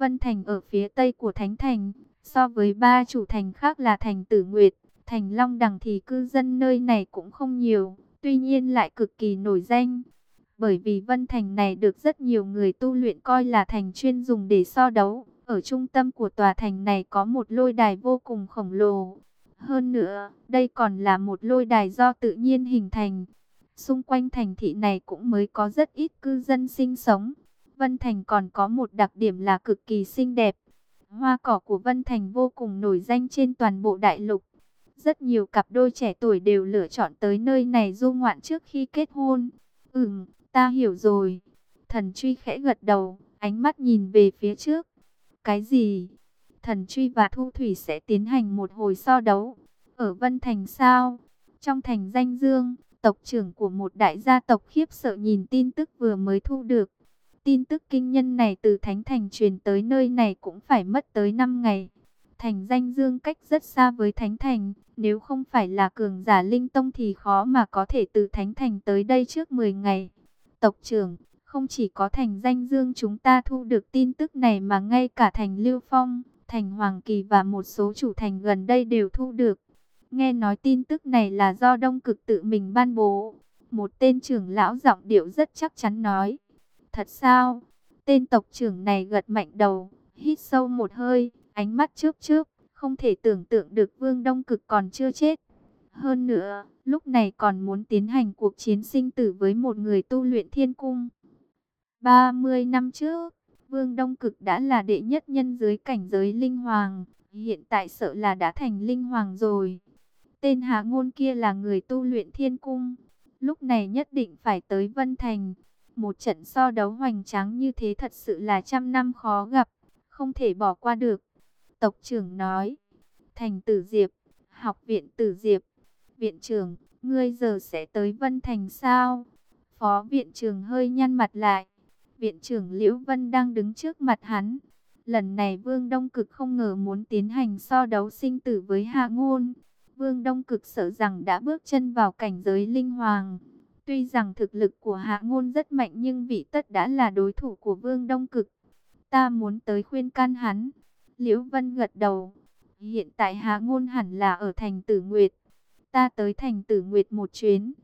Vân Thành ở phía tây của Thánh Thành, so với ba chủ thành khác là thành Tử Nguyệt, thành Long Đằng thì cư dân nơi này cũng không nhiều, tuy nhiên lại cực kỳ nổi danh. Bởi vì Vân Thành này được rất nhiều người tu luyện coi là thành chuyên dùng để so đấu. Ở trung tâm của tòa thành này có một lôi đài vô cùng khổng lồ. Hơn nữa, đây còn là một lôi đài do tự nhiên hình thành. Xung quanh thành thị này cũng mới có rất ít cư dân sinh sống. Vân Thành còn có một đặc điểm là cực kỳ xinh đẹp. Hoa cỏ của Vân Thành vô cùng nổi danh trên toàn bộ đại lục. Rất nhiều cặp đôi trẻ tuổi đều lựa chọn tới nơi này du ngoạn trước khi kết hôn. Ta hiểu rồi. Thần Truy khẽ gật đầu, ánh mắt nhìn về phía trước. Cái gì? Thần Truy và Thu Thủy sẽ tiến hành một hồi so đấu. Ở Vân Thành sao? Trong thành Danh Dương, tộc trưởng của một đại gia tộc khiếp sợ nhìn tin tức vừa mới thu được. Tin tức kinh nhân này từ Thánh Thành truyền tới nơi này cũng phải mất tới 5 ngày. Thành Danh Dương cách rất xa với Thánh Thành, nếu không phải là cường giả linh tông thì khó mà có thể từ Thánh Thành tới đây trước 10 ngày. Tộc trưởng, không chỉ có thành Danh Dương chúng ta thu được tin tức này mà ngay cả thành Lưu Phong, thành Hoàng Kỳ và một số chủ thành gần đây đều thu được. Nghe nói tin tức này là do Đông Cực tự mình ban bố. Một tên trưởng lão giọng điệu rất chắc chắn nói. Thật sao? Tên tộc trưởng này gật mạnh đầu, hít sâu một hơi, ánh mắt chớp chớp, không thể tưởng tượng được Vương Đông Cực còn chưa chết. Hơn nữa, lúc này còn muốn tiến hành cuộc chiến sinh tử với một người tu luyện thiên cung. 30 năm trước, Vương Đông Cực đã là đệ nhất nhân dưới cảnh giới linh hoàng, hiện tại sợ là đã thành linh hoàng rồi. Tên Hạ Ngôn kia là người tu luyện thiên cung, lúc này nhất định phải tới Vân Thành. Một trận so đấu hoành tráng như thế thật sự là trăm năm khó gặp, không thể bỏ qua được. Tộc trưởng nói, thành Tử Diệp, học viện Tử Diệp, viện trưởng, ngươi giờ sẽ tới Vân Thành sao? Phó viện trưởng hơi nhăn mặt lại. Viện trưởng Liễu Vân đang đứng trước mặt hắn. Lần này Vương Đông Cực không ngờ muốn tiến hành so đấu sinh tử với Hạ Ngôn. Vương Đông Cực sợ rằng đã bước chân vào cảnh giới linh hoàng. Tuy rằng thực lực của Hạ Ngôn rất mạnh nhưng vị tất đã là đối thủ của Vương Đông Cực. Ta muốn tới khuyên can hắn. Liễu Vân gật đầu. Hiện tại Hạ Ngôn hẳn là ở thành Tử Nguyệt. Ta tới thành Tử Nguyệt một chuyến.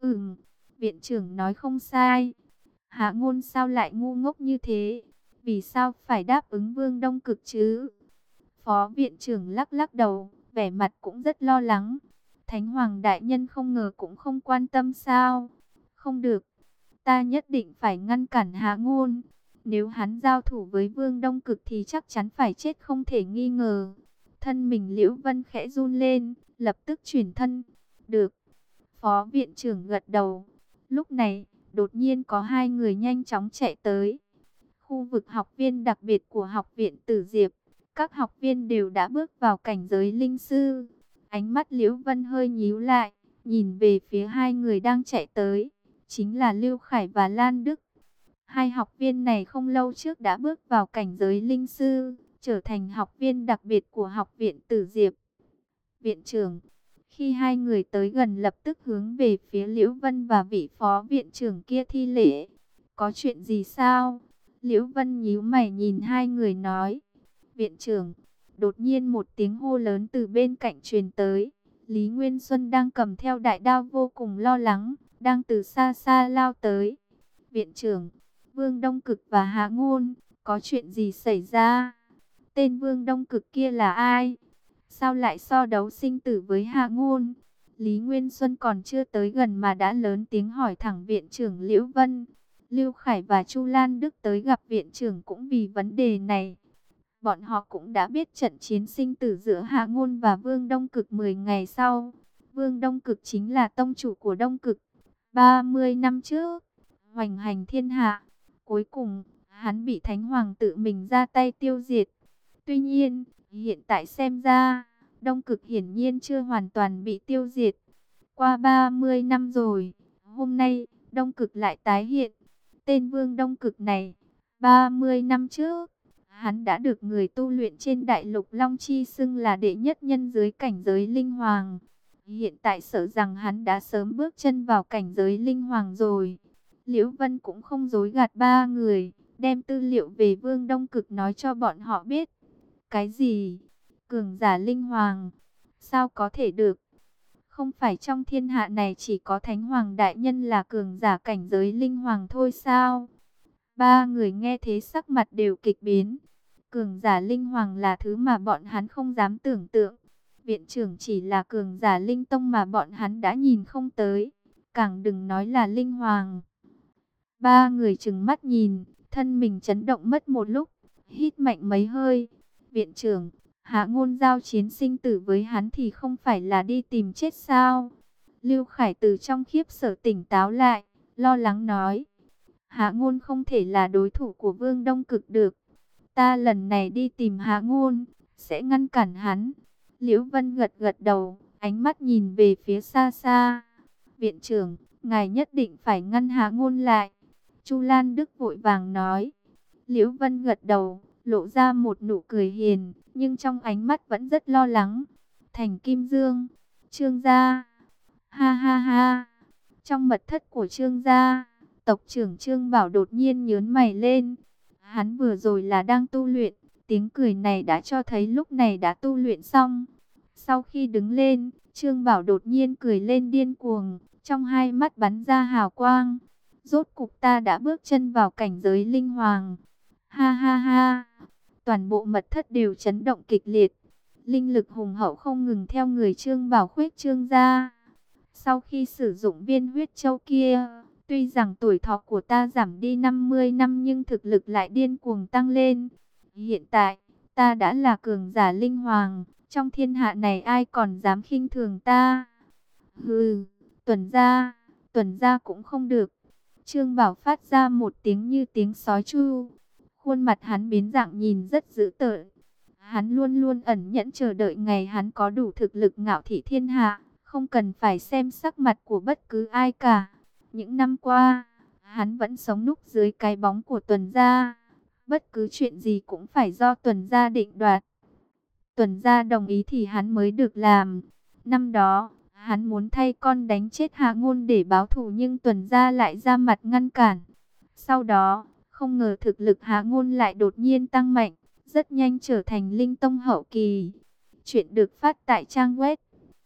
Viện trưởng nói không sai. Hạ Ngôn sao lại ngu ngốc như thế? Vì sao phải đáp ứng Vương Đông Cực chứ? Phó viện trưởng lắc lắc đầu, vẻ mặt cũng rất lo lắng. Thánh Hoàng đại nhân không ngờ cũng không quan tâm sao? Không được, ta nhất định phải ngăn cản Hạ Ngôn. Nếu hắn giao thủ với Vương Đông Cực thì chắc chắn phải chết không thể nghi ngờ. Thân mình Liễu Vân khẽ run lên, lập tức chuyển thân. Được. Phó viện trưởng gật đầu. Lúc này, đột nhiên có hai người nhanh chóng chạy tới. Khu vực học viên đặc biệt của học viện Tử Diệp. Các học viên đều đã bước vào cảnh giới linh sư. Ánh mắt Liễu Vân hơi nhíu lại, nhìn về phía hai người đang chạy tới. Chính là Lưu Khải và Lan Đức. Hai học viên này không lâu trước đã bước vào cảnh giới linh sư, trở thành học viên đặc biệt của học viện Tử Diệp. Viện trưởng, khi hai người tới gần lập tức hướng về phía Liễu Vân và vị phó viện trưởng kia thi lễ. Có chuyện gì sao? Liễu Vân nhíu mày nhìn hai người nói. Viện trưởng, đột nhiên một tiếng hô lớn từ bên cạnh truyền tới. Lý Nguyên Xuân đang cầm theo đại đao vô cùng lo lắng, đang từ xa xa lao tới. Viện trưởng, Vương Đông Cực và Hạ Ngôn, có chuyện gì xảy ra? Tên Vương Đông Cực kia là ai? Sao lại so đấu sinh tử với Hạ Ngôn? Lý Nguyên Xuân còn chưa tới gần mà đã lớn tiếng hỏi thẳng viện trưởng Liễu Vân. Lưu Khải và Chu Lan Đức tới gặp viện trưởng cũng vì vấn đề này. Bọn họ cũng đã biết trận chiến sinh tử giữa Hạ Ngôn và Vương Đông Cực 10 ngày sau. Vương Đông Cực chính là tông chủ của Đông Cực. 30 năm trước, hoành hành thiên hạ. Cuối cùng, hắn bị Thánh Hoàng tự mình ra tay tiêu diệt. Tuy nhiên, hiện tại xem ra, Đông Cực hiển nhiên chưa hoàn toàn bị tiêu diệt. Qua 30 năm rồi, hôm nay, Đông Cực lại tái hiện. Tên Vương Đông Cực này, 30 năm trước, hắn đã được người tu luyện trên đại lục Long Chi xưng là đệ nhất nhân dưới cảnh giới linh hoàng. Hiện tại sợ rằng hắn đã sớm bước chân vào cảnh giới linh hoàng rồi. Liễu Vân cũng không dối gạt ba người, đem tư liệu về Vương Đông Cực nói cho bọn họ biết. Cái gì? Cường giả linh hoàng? Sao có thể được? Không phải trong thiên hạ này chỉ có Thánh Hoàng Đại Nhân là cường giả cảnh giới linh hoàng thôi sao? Ba người nghe thế sắc mặt đều kịch biến. Cường giả linh hoàng là thứ mà bọn hắn không dám tưởng tượng. Viện trưởng chỉ là cường giả linh tông mà bọn hắn đã nhìn không tới. Càng đừng nói là linh hoàng. Ba người trừng mắt nhìn, thân mình chấn động mất một lúc, hít mạnh mấy hơi. Viện trưởng, Hạ Ngôn giao chiến sinh tử với hắn thì không phải là đi tìm chết sao? Lưu Khải từ trong khiếp sợ tỉnh táo lại, lo lắng nói. Hạ Ngôn không thể là đối thủ của Vương Đông Cực được. Ta lần này đi tìm Hạ Ngôn, sẽ ngăn cản hắn. Liễu Vân gật gật đầu, ánh mắt nhìn về phía xa xa. Viện trưởng, ngài nhất định phải ngăn Hạ Ngôn lại. Chu Lan Đức vội vàng nói. Liễu Vân gật đầu, lộ ra một nụ cười hiền, nhưng trong ánh mắt vẫn rất lo lắng. Thành Kim Dương, Trương gia. Ha ha ha. Trong mật thất của Trương gia, tộc trưởng Trương Bảo đột nhiên nhướng mày lên. Hắn vừa rồi là đang tu luyện, tiếng cười này đã cho thấy lúc này đã tu luyện xong. Sau khi đứng lên, Trương Bảo đột nhiên cười lên điên cuồng, trong hai mắt bắn ra hào quang. Rốt cục ta đã bước chân vào cảnh giới linh hoàng. Ha ha ha. Toàn bộ mật thất đều chấn động kịch liệt. Linh lực hùng hậu không ngừng theo người Trương Bảo khuếch trương ra. Sau khi sử dụng viên huyết châu kia, tuy rằng tuổi thọ của ta giảm đi 50 năm nhưng thực lực lại điên cuồng tăng lên. Hiện tại, ta đã là cường giả linh hoàng, trong thiên hạ này ai còn dám khinh thường ta? Hừ, tuần gia cũng không được. Trương Bảo phát ra một tiếng như tiếng sói chu. Khuôn mặt hắn biến dạng nhìn rất dữ tợn. Hắn luôn luôn ẩn nhẫn chờ đợi ngày hắn có đủ thực lực ngạo thị thiên hạ, không cần phải xem sắc mặt của bất cứ ai cả. Những năm qua, hắn vẫn sống núp dưới cái bóng của Tuần gia. Bất cứ chuyện gì cũng phải do Tuần gia định đoạt. Tuần gia đồng ý thì hắn mới được làm. Năm đó, hắn muốn thay con đánh chết Hạ Ngôn để báo thù nhưng Tuần gia lại ra mặt ngăn cản. Sau đó, không ngờ thực lực Hạ Ngôn lại đột nhiên tăng mạnh, rất nhanh trở thành linh tông hậu kỳ. Chuyện được phát tại trang web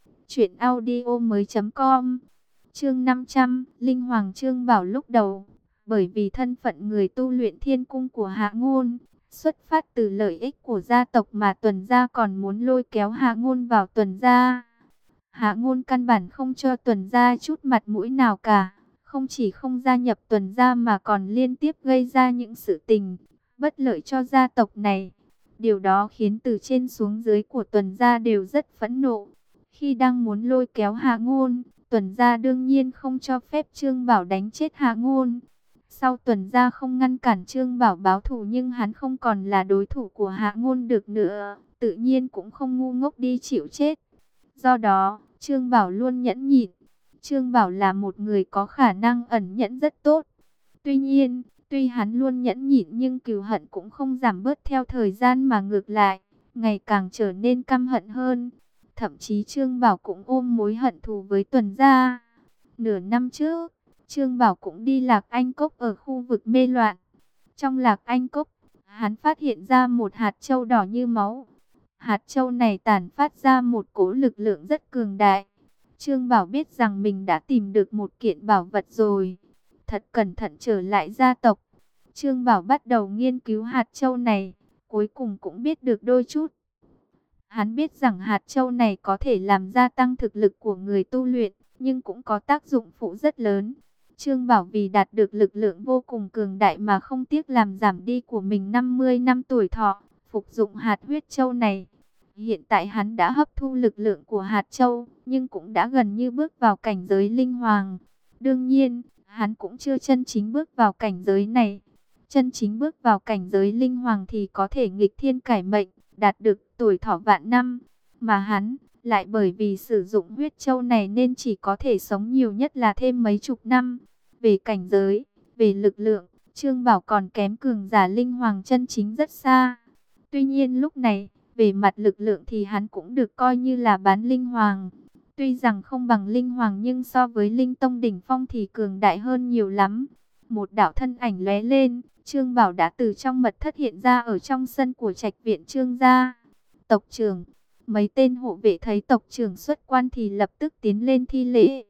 truyệnaudiomoi.com. Chương 500, Linh Hoàng Trương Bảo lúc đầu, bởi vì thân phận người tu luyện thiên cung của Hạ Ngôn, xuất phát từ lợi ích của gia tộc mà Tuần gia còn muốn lôi kéo Hạ Ngôn vào Tuần gia. Hạ Ngôn căn bản không cho Tuần gia chút mặt mũi nào cả, không chỉ không gia nhập Tuần gia mà còn liên tiếp gây ra những sự tình bất lợi cho gia tộc này. Điều đó khiến từ trên xuống dưới của Tuần gia đều rất phẫn nộ. Khi đang muốn lôi kéo Hạ Ngôn, Tuần gia đương nhiên không cho phép Trương Bảo đánh chết Hạ Ngôn. Sau Tuần gia không ngăn cản Trương Bảo báo thù nhưng hắn không còn là đối thủ của Hạ Ngôn được nữa, tự nhiên cũng không ngu ngốc đi chịu chết. Do đó, Trương Bảo luôn nhẫn nhịn. Trương Bảo là một người có khả năng ẩn nhẫn rất tốt. Tuy nhiên, tuy hắn luôn nhẫn nhịn nhưng cừu hận cũng không giảm bớt theo thời gian mà ngược lại, ngày càng trở nên căm hận hơn. Thậm chí Trương Bảo cũng ôm mối hận thù với Tuần gia. Nửa năm trước, Trương Bảo cũng đi Lạc Anh Cốc ở khu vực mê loạn. Trong Lạc Anh Cốc, hắn phát hiện ra một hạt châu đỏ như máu. Hạt châu này tản phát ra một cỗ lực lượng rất cường đại. Trương Bảo biết rằng mình đã tìm được một kiện bảo vật rồi. Thật cẩn thận trở lại gia tộc. Trương Bảo bắt đầu nghiên cứu hạt châu này, cuối cùng cũng biết được đôi chút. Hắn biết rằng hạt châu này có thể làm gia tăng thực lực của người tu luyện, nhưng cũng có tác dụng phụ rất lớn. Trương Bảo vì đạt được lực lượng vô cùng cường đại mà không tiếc làm giảm đi của mình 50 năm tuổi thọ, phục dụng hạt huyết châu này. Hiện tại hắn đã hấp thu lực lượng của hạt châu, nhưng cũng đã gần như bước vào cảnh giới linh hoàng. Đương nhiên, hắn cũng chưa chân chính bước vào cảnh giới này. Chân chính bước vào cảnh giới linh hoàng thì có thể nghịch thiên cải mệnh, đạt được tuổi thọ vạn năm. Mà hắn lại bởi vì sử dụng huyết châu này nên chỉ có thể sống nhiều nhất là thêm mấy chục năm. Về cảnh giới, về lực lượng, Trương Bảo còn kém cường giả linh hoàng chân chính rất xa. Tuy nhiên lúc này, về mặt lực lượng thì hắn cũng được coi như là bán linh hoàng. Tuy rằng không bằng linh hoàng nhưng so với linh tông đỉnh phong thì cường đại hơn nhiều lắm. Một đạo thân ảnh lóe lên, Trương Bảo đã từ trong mật thất hiện ra ở trong sân của trạch viện Trương gia. Tộc trưởng, mấy tên hộ vệ thấy tộc trưởng xuất quan thì lập tức tiến lên thi lễ.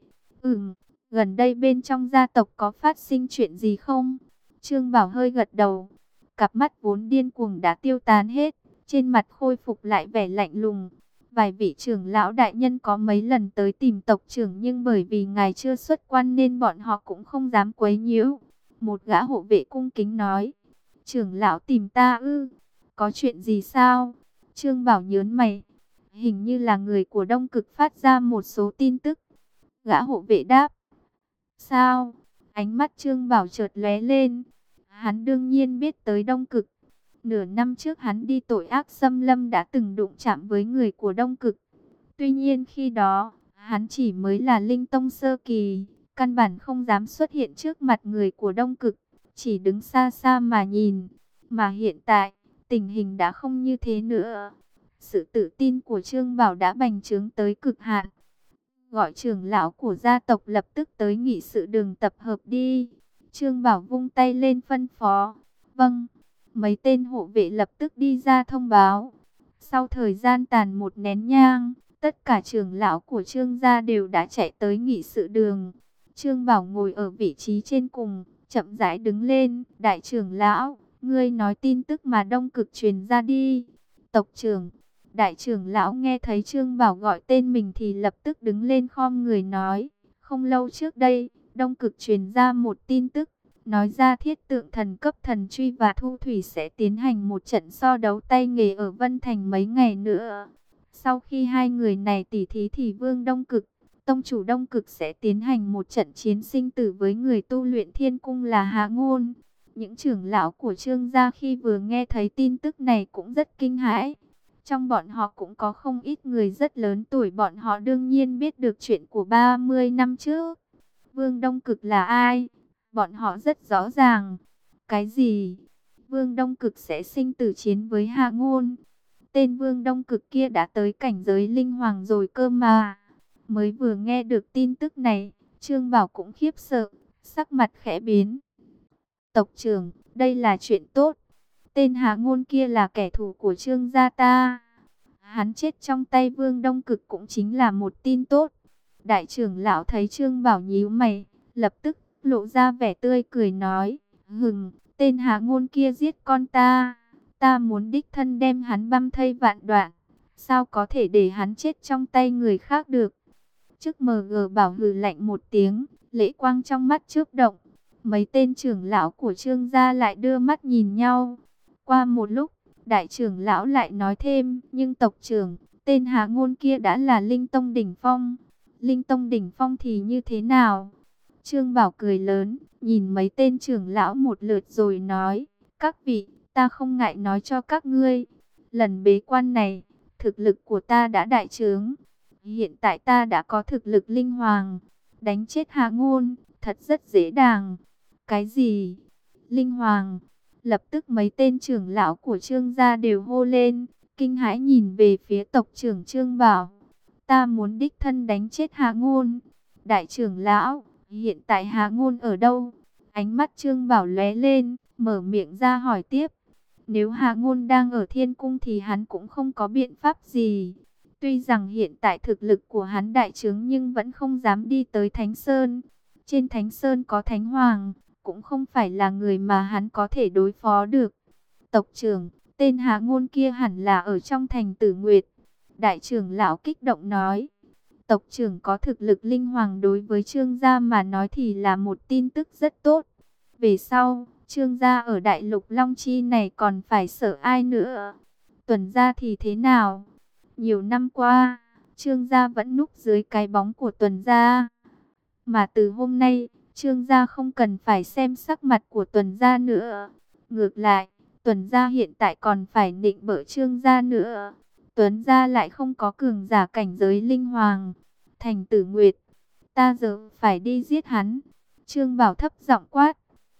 Gần đây bên trong gia tộc có phát sinh chuyện gì không? Trương Bảo hơi gật đầu. Cặp mắt vốn điên cuồng đã tiêu tán hết, trên mặt khôi phục lại vẻ lạnh lùng. Vài vị trưởng lão đại nhân có mấy lần tới tìm tộc trưởng, nhưng bởi vì ngài chưa xuất quan nên bọn họ cũng không dám quấy nhiễu. Một gã hộ vệ cung kính nói, trưởng lão tìm ta ư? Có chuyện gì sao? Trương Bảo nhớn mày, hình như là người của Đông Cực phát ra một số tin tức. Gã hộ vệ đáp, sao? Ánh mắt Trương Bảo chợt lóe lên. Hắn đương nhiên biết tới Đông Cực. Nửa năm trước hắn đi tội ác xâm lâm đã từng đụng chạm với người của Đông Cực. Tuy nhiên khi đó, hắn chỉ mới là linh tông sơ kỳ, căn bản không dám xuất hiện trước mặt người của Đông Cực, chỉ đứng xa xa mà nhìn. Mà hiện tại, tình hình đã không như thế nữa. Sự tự tin của Trương Bảo đã bành trướng tới cực hạn. Gọi trưởng lão của gia tộc lập tức tới nghị sự đường tập hợp đi. Trương Bảo vung tay lên phân phó. Vâng. Mấy tên hộ vệ lập tức đi ra thông báo. Sau thời gian tàn một nén nhang, tất cả trưởng lão của Trương gia đều đã chạy tới nghị sự đường. Trương Bảo ngồi ở vị trí trên cùng, chậm rãi đứng lên. Đại trưởng lão, ngươi nói tin tức mà Đông Cực truyền ra đi. Tộc trưởng. Đại trưởng lão nghe thấy Trương Bảo gọi tên mình thì lập tức đứng lên khom người nói. Không lâu trước đây, Đông Cực truyền ra một tin tức. Nói ra Thiết Tượng Thần cấp thần truy và Thu Thủy sẽ tiến hành một trận so đấu tay nghề ở Vân Thành mấy ngày nữa. Sau khi hai người này tỉ thí thì Vương Đông Cực, tông chủ Đông Cực sẽ tiến hành một trận chiến sinh tử với người tu luyện Thiên Cung là Hạ Ngôn. Những trưởng lão của Trương gia khi vừa nghe thấy tin tức này cũng rất kinh hãi. Trong bọn họ cũng có không ít người rất lớn tuổi, bọn họ đương nhiên biết được chuyện của 30 năm trước. Vương Đông Cực là ai? Bọn họ rất rõ ràng. Cái gì? Vương Đông Cực sẽ sinh tử chiến với Hạ Ngôn. Tên Vương Đông Cực kia đã tới cảnh giới linh hoàng rồi cơ mà. Mới vừa nghe được tin tức này, Trương Bảo cũng khiếp sợ, sắc mặt khẽ biến. Tộc trưởng, đây là chuyện tốt. Tên Hạ Ngôn kia là kẻ thù của Trương gia ta. Hắn chết trong tay Vương Đông Cực cũng chính là một tin tốt. Đại trưởng lão thấy Trương Bảo nhíu mày, lập tức lộ ra vẻ tươi cười nói, tên Hạ Ngôn kia giết con ta, ta muốn đích thân đem hắn băm thây vạn đoạn, sao có thể để hắn chết trong tay người khác được. Trước MG Bảo hừ lạnh một tiếng, lệ quang trong mắt chớp động, mấy tên trưởng lão của Trương gia lại đưa mắt nhìn nhau. Qua một lúc, đại trưởng lão lại nói thêm, nhưng tộc trưởng, tên Hạ Ngôn kia đã là linh tông đỉnh phong. Linh tông đỉnh phong thì như thế nào? Trương Bảo cười lớn, nhìn mấy tên trưởng lão một lượt rồi nói, các vị, ta không ngại nói cho các ngươi. Lần bế quan này, thực lực của ta đã đại trướng. Hiện tại ta đã có thực lực linh hoàng. Đánh chết Hạ Ngôn, thật rất dễ dàng. Cái gì? Linh hoàng? Lập tức mấy tên trưởng lão của Trương gia đều hô lên, kinh hãi nhìn về phía tộc trưởng Trương Bảo. Ta muốn đích thân đánh chết Hạ Ngôn. Đại trưởng lão, hiện tại Hạ Ngôn ở đâu? Ánh mắt Trương Bảo lóe lên, mở miệng ra hỏi tiếp. Nếu Hạ Ngôn đang ở Thiên Cung thì hắn cũng không có biện pháp gì. Tuy rằng hiện tại thực lực của hắn đại trướng nhưng vẫn không dám đi tới Thánh Sơn. Trên Thánh Sơn có Thánh Hoàng, cũng không phải là người mà hắn có thể đối phó được. Tộc trưởng, tên Hạ Ngôn kia hẳn là ở trong thành Tử Nguyệt. Đại trưởng lão kích động nói. Tộc trưởng có thực lực linh hoàng đối với Trương gia mà nói thì là một tin tức rất tốt. Về sau, Trương gia ở Đại Lục Long Chi này còn phải sợ ai nữa? Tuần gia thì thế nào? Nhiều năm qua, Trương gia vẫn núp dưới cái bóng của Tuần gia. Mà từ hôm nay, Trương gia không cần phải xem sắc mặt của Tuần gia nữa. Ngược lại, Tuần gia hiện tại còn phải nịnh bợ Trương gia nữa. Tuần gia lại không có cường giả cảnh giới linh hoàng. Thành Tử Nguyệt, ta giờ phải đi giết hắn. Trương Bảo thấp giọng quát.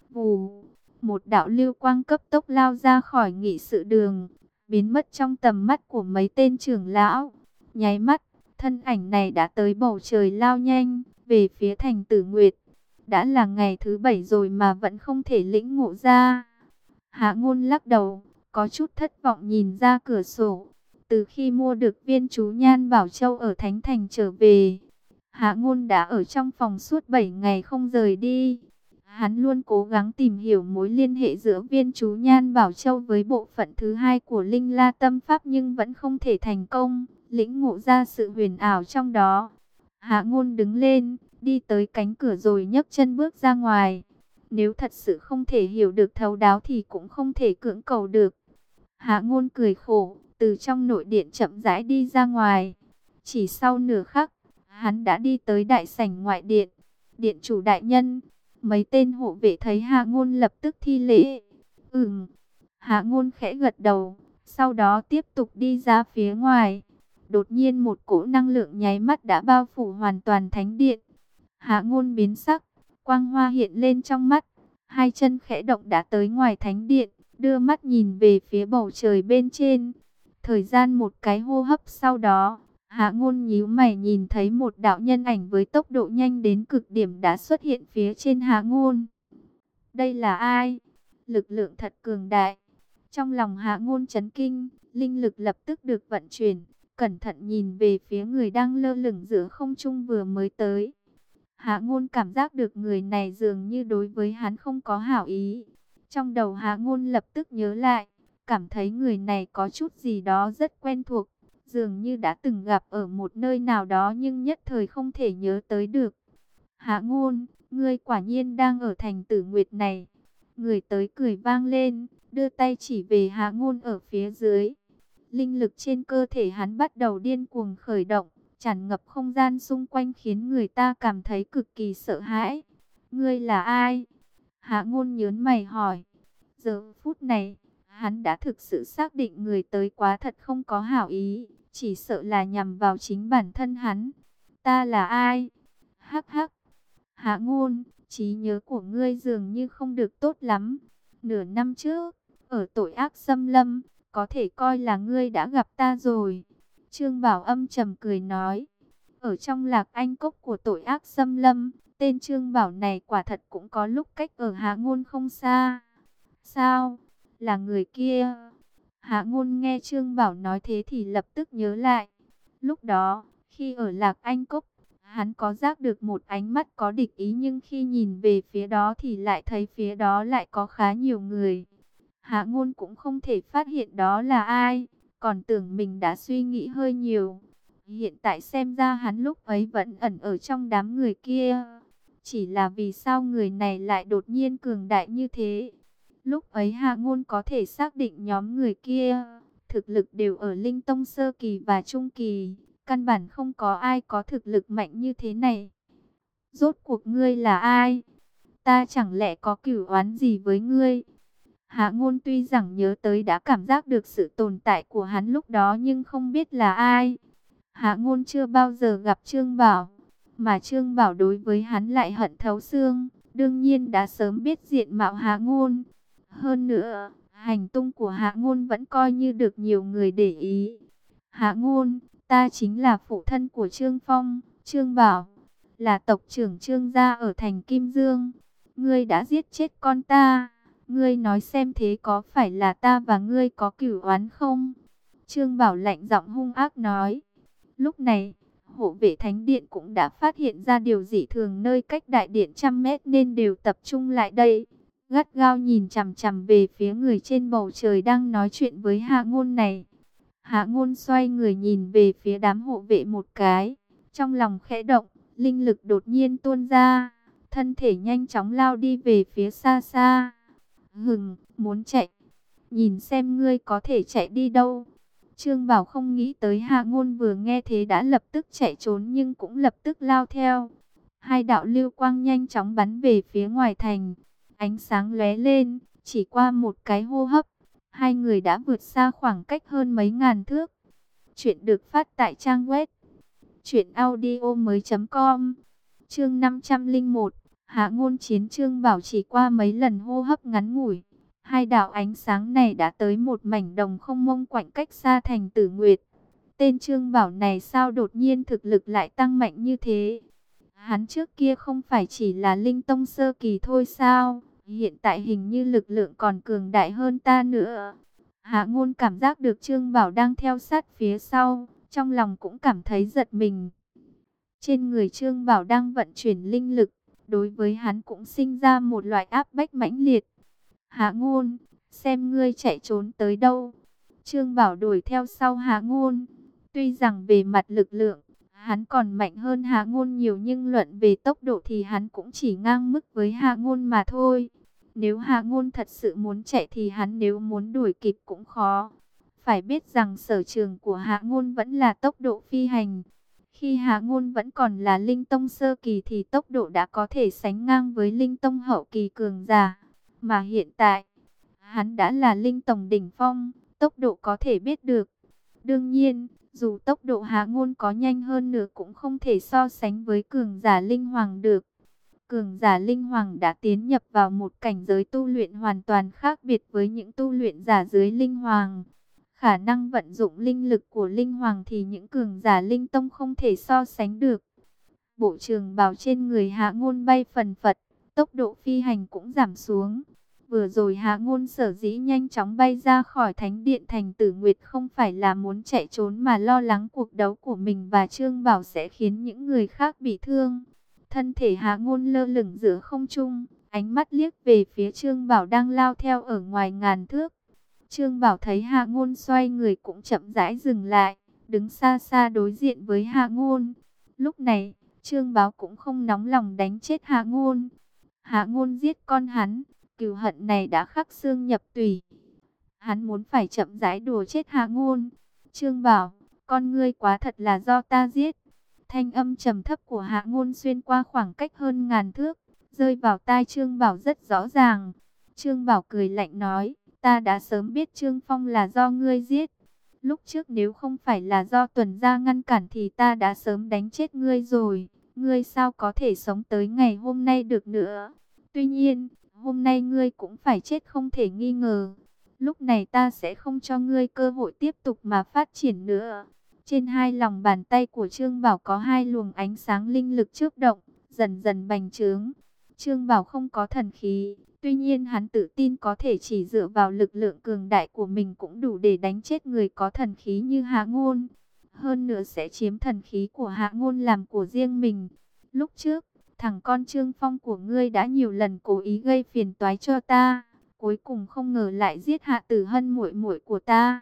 Vù, một đạo lưu quang cấp tốc lao ra khỏi nghị sự đường, biến mất trong tầm mắt của mấy tên trưởng lão. Nháy mắt, thân ảnh này đã tới bầu trời lao nhanh, về phía thành Tử Nguyệt. Đã là ngày thứ 7 rồi mà vẫn không thể lĩnh ngộ ra. Hạ Ngôn lắc đầu, có chút thất vọng nhìn ra cửa sổ. Từ khi mua được viên chú nhan bảo châu ở Thánh Thành trở về, Hạ Ngôn đã ở trong phòng suốt 7 ngày không rời đi. Hắn luôn cố gắng tìm hiểu mối liên hệ giữa viên chú nhan bảo châu với bộ phận thứ hai của Linh La Tâm Pháp, nhưng vẫn không thể thành công lĩnh ngộ ra sự huyền ảo trong đó. Hạ Ngôn đứng lên, đi tới cánh cửa rồi nhấc chân bước ra ngoài. Nếu thật sự không thể hiểu được thấu đáo thì cũng không thể cưỡng cầu được. Hạ Ngôn cười khổ, từ trong nội điện chậm rãi đi ra ngoài. Chỉ sau nửa khắc, hắn đã đi tới đại sảnh ngoại điện. Điện chủ đại nhân, mấy tên hộ vệ thấy Hạ Ngôn lập tức thi lễ. Hạ Ngôn khẽ gật đầu, sau đó tiếp tục đi ra phía ngoài. Đột nhiên một cỗ năng lượng nháy mắt đã bao phủ hoàn toàn thánh điện. Hạ Ngôn biến sắc, quang hoa hiện lên trong mắt, hai chân khẽ động đã tới ngoài thánh điện, đưa mắt nhìn về phía bầu trời bên trên. Thời gian một cái hô hấp sau đó, Hạ Ngôn nhíu mày nhìn thấy một đạo nhân ảnh với tốc độ nhanh đến cực điểm đã xuất hiện phía trên Hạ Ngôn. Đây là ai? Lực lượng thật cường đại. Trong lòng Hạ Ngôn chấn kinh, linh lực lập tức được vận chuyển, cẩn thận nhìn về phía người đang lơ lửng giữa không trung vừa mới tới. Hạ Ngôn cảm giác được người này dường như đối với hắn không có hảo ý. Trong đầu Hạ Ngôn lập tức nhớ lại, cảm thấy người này có chút gì đó rất quen thuộc, dường như đã từng gặp ở một nơi nào đó nhưng nhất thời không thể nhớ tới được. Hạ Ngôn, ngươi quả nhiên đang ở thành Tử Nguyệt này. Người tới cười vang lên, đưa tay chỉ về Hạ Ngôn ở phía dưới. Linh lực trên cơ thể hắn bắt đầu điên cuồng khởi động, tràn ngập không gian xung quanh khiến người ta cảm thấy cực kỳ sợ hãi. Ngươi là ai? Hạ Ngôn nhớn mày hỏi. Giờ phút này, hắn đã thực sự xác định người tới quá thật không có hảo ý, chỉ sợ là nhằm vào chính bản thân hắn. Ta là ai? Hắc hắc. Hạ Ngôn, trí nhớ của ngươi dường như không được tốt lắm. Nửa năm trước, ở Tội Ác Xâm Lâm, có thể coi là ngươi đã gặp ta rồi. Trương Bảo âm trầm cười nói. Ở trong Lạc Anh Cốc của Tội Ác Xâm Lâm, tên Trương Bảo này quả thật cũng có lúc cách ở Hạ Ngôn không xa. Sao? Là người kia? Hạ Ngôn nghe Trương Bảo nói thế thì lập tức nhớ lại. Lúc đó, khi ở Lạc Anh Cốc, hắn có giác được một ánh mắt có địch ý, nhưng khi nhìn về phía đó thì lại thấy phía đó lại có khá nhiều người. Hạ Ngôn cũng không thể phát hiện đó là ai, còn tưởng mình đã suy nghĩ hơi nhiều. Hiện tại xem ra hắn lúc ấy vẫn ẩn ở trong đám người kia. Chỉ là vì sao người này lại đột nhiên cường đại như thế? Lúc ấy Hạ Ngôn có thể xác định nhóm người kia thực lực đều ở Linh Tông Sơ Kỳ và Trung Kỳ. Căn bản không có ai có thực lực mạnh như thế này. Rốt cuộc ngươi là ai? Ta chẳng lẽ có cửu oán gì với ngươi? Hạ Ngôn tuy rằng nhớ tới đã cảm giác được sự tồn tại của hắn lúc đó nhưng không biết là ai. Hạ Ngôn chưa bao giờ gặp Trương Bảo, mà Trương Bảo đối với hắn lại hận thấu xương, đương nhiên đã sớm biết diện mạo Hạ Ngôn. Hơn nữa, hành tung của Hạ Ngôn vẫn coi như được nhiều người để ý. Hạ Ngôn, ta chính là phụ thân của Trương Phong, Trương Bảo, là tộc trưởng Trương gia ở thành Kim Dương. Ngươi đã giết chết con ta. Ngươi nói xem thế có phải là ta và ngươi có cửu oán không? Trương Bảo lạnh giọng hung ác nói. Lúc này, hộ vệ thánh điện cũng đã phát hiện ra điều dị thường nơi cách đại điện trăm mét nên đều tập trung lại đây. Gắt gao nhìn chằm chằm về phía người trên bầu trời đang nói chuyện với Hạ Ngôn này. Hạ Ngôn xoay người nhìn về phía đám hộ vệ một cái. Trong lòng khẽ động, linh lực đột nhiên tuôn ra. Thân thể nhanh chóng lao đi về phía xa xa. Muốn chạy. Nhìn xem ngươi có thể chạy đi đâu. Trương Bảo không nghĩ tới Hạ Ngôn vừa nghe thế đã lập tức chạy trốn nhưng cũng lập tức lao theo. Hai đạo lưu quang nhanh chóng bắn về phía ngoài thành. Ánh sáng lóe lên, chỉ qua một cái hô hấp, hai người đã vượt xa khoảng cách hơn mấy ngàn thước. Chuyện được phát tại trang web truyệnaudiomoi.com. Chương 501, Hạ Ngôn chiến Trương Bảo chỉ qua mấy lần hô hấp ngắn ngủi. Hai đạo ánh sáng này đã tới một mảnh đồng không mông quạnh cách xa thành Tử Nguyệt. Tên Trương Bảo này sao đột nhiên thực lực lại tăng mạnh như thế? Hắn trước kia không phải chỉ là Linh Tông Sơ Kỳ thôi sao? Hiện tại hình như lực lượng còn cường đại hơn ta nữa. Hạ Ngôn cảm giác được Trương Bảo đang theo sát phía sau, trong lòng cũng cảm thấy giật mình. Trên người Trương Bảo đang vận chuyển linh lực, đối với hắn cũng sinh ra một loại áp bách mãnh liệt. Hạ Ngôn, xem ngươi chạy trốn tới đâu. Trương Bảo đuổi theo sau Hạ Ngôn. Tuy rằng về mặt lực lượng, hắn còn mạnh hơn Hạ Ngôn nhiều, nhưng luận về tốc độ thì hắn cũng chỉ ngang mức với Hạ Ngôn mà thôi. Nếu Hạ Ngôn thật sự muốn chạy thì hắn nếu muốn đuổi kịp cũng khó. Phải biết rằng sở trường của Hạ Ngôn vẫn là tốc độ phi hành. Khi Hạ Ngôn vẫn còn là Linh Tông sơ kỳ thì tốc độ đã có thể sánh ngang với Linh Tông hậu kỳ cường giả. Mà hiện tại, hắn đã là Linh Tông đỉnh phong, tốc độ có thể biết được. Đương nhiên, dù tốc độ Hạ Ngôn có nhanh hơn nữa cũng không thể so sánh với cường giả Linh Hoàng được. Cường giả Linh Hoàng đã tiến nhập vào một cảnh giới tu luyện hoàn toàn khác biệt với những tu luyện giả dưới Linh Hoàng. Khả năng vận dụng linh lực của Linh Hoàng thì những cường giả Linh Tông không thể so sánh được. Bộ trường bào trên người Hạ Ngôn bay phần phật, tốc độ phi hành cũng giảm xuống. Vừa rồi Hạ Ngôn sở dĩ nhanh chóng bay ra khỏi Thánh Điện Thành Tử Nguyệt không phải là muốn chạy trốn mà lo lắng cuộc đấu của mình và Trương Bảo sẽ khiến những người khác bị thương. Thân thể Hạ Ngôn lơ lửng giữa không trung, ánh mắt liếc về phía Trương Bảo đang lao theo ở ngoài ngàn thước. Trương Bảo thấy Hạ Ngôn xoay người cũng chậm rãi dừng lại, đứng xa xa đối diện với Hạ Ngôn. Lúc này, Trương Bảo cũng không nóng lòng đánh chết Hạ Ngôn. Hạ Ngôn giết con hắn, cừu hận này đã khắc xương nhập tủy. Hắn muốn phải chậm rãi đùa chết Hạ Ngôn. Trương Bảo, con ngươi quá thật là do ta giết. Thanh âm trầm thấp của Hạ Ngôn xuyên qua khoảng cách hơn ngàn thước, rơi vào tai Trương Bảo rất rõ ràng. Trương Bảo cười lạnh nói, ta đã sớm biết Trương Phong là do ngươi giết. Lúc trước nếu không phải là do Tuần gia ngăn cản thì ta đã sớm đánh chết ngươi rồi. Ngươi sao có thể sống tới ngày hôm nay được nữa. Tuy nhiên, hôm nay ngươi cũng phải chết không thể nghi ngờ. Lúc này ta sẽ không cho ngươi cơ hội tiếp tục mà phát triển nữa. Trên hai lòng bàn tay của Trương Bảo có hai luồng ánh sáng linh lực chớp động, dần dần bành trướng. Trương Bảo không có thần khí, tuy nhiên hắn tự tin có thể chỉ dựa vào lực lượng cường đại của mình cũng đủ để đánh chết người có thần khí như Hạ Ngôn. Hơn nữa sẽ chiếm thần khí của Hạ Ngôn làm của riêng mình. Lúc trước, thằng con Trương Phong của ngươi đã nhiều lần cố ý gây phiền toái cho ta, cuối cùng không ngờ lại giết Hạ Tử Hân muội muội của ta.